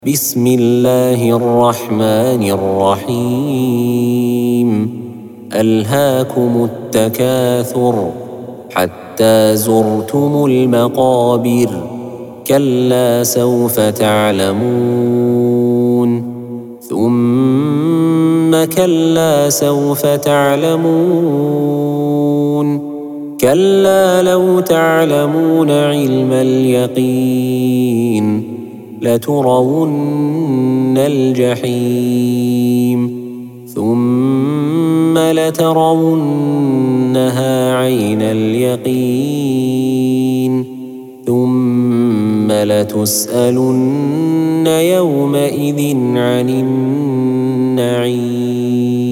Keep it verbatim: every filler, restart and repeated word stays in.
بسم الله الرحمن الرحيم ألهاكم التكاثر حتى زرتم المقابر كلا سوف تعلمون ثم كلا سوف تعلمون كلا لو تعلمون علم اليقين لترون الجحيم ثم لترونها عين اليقين ثم لتسألن يومئذ عن النعيم.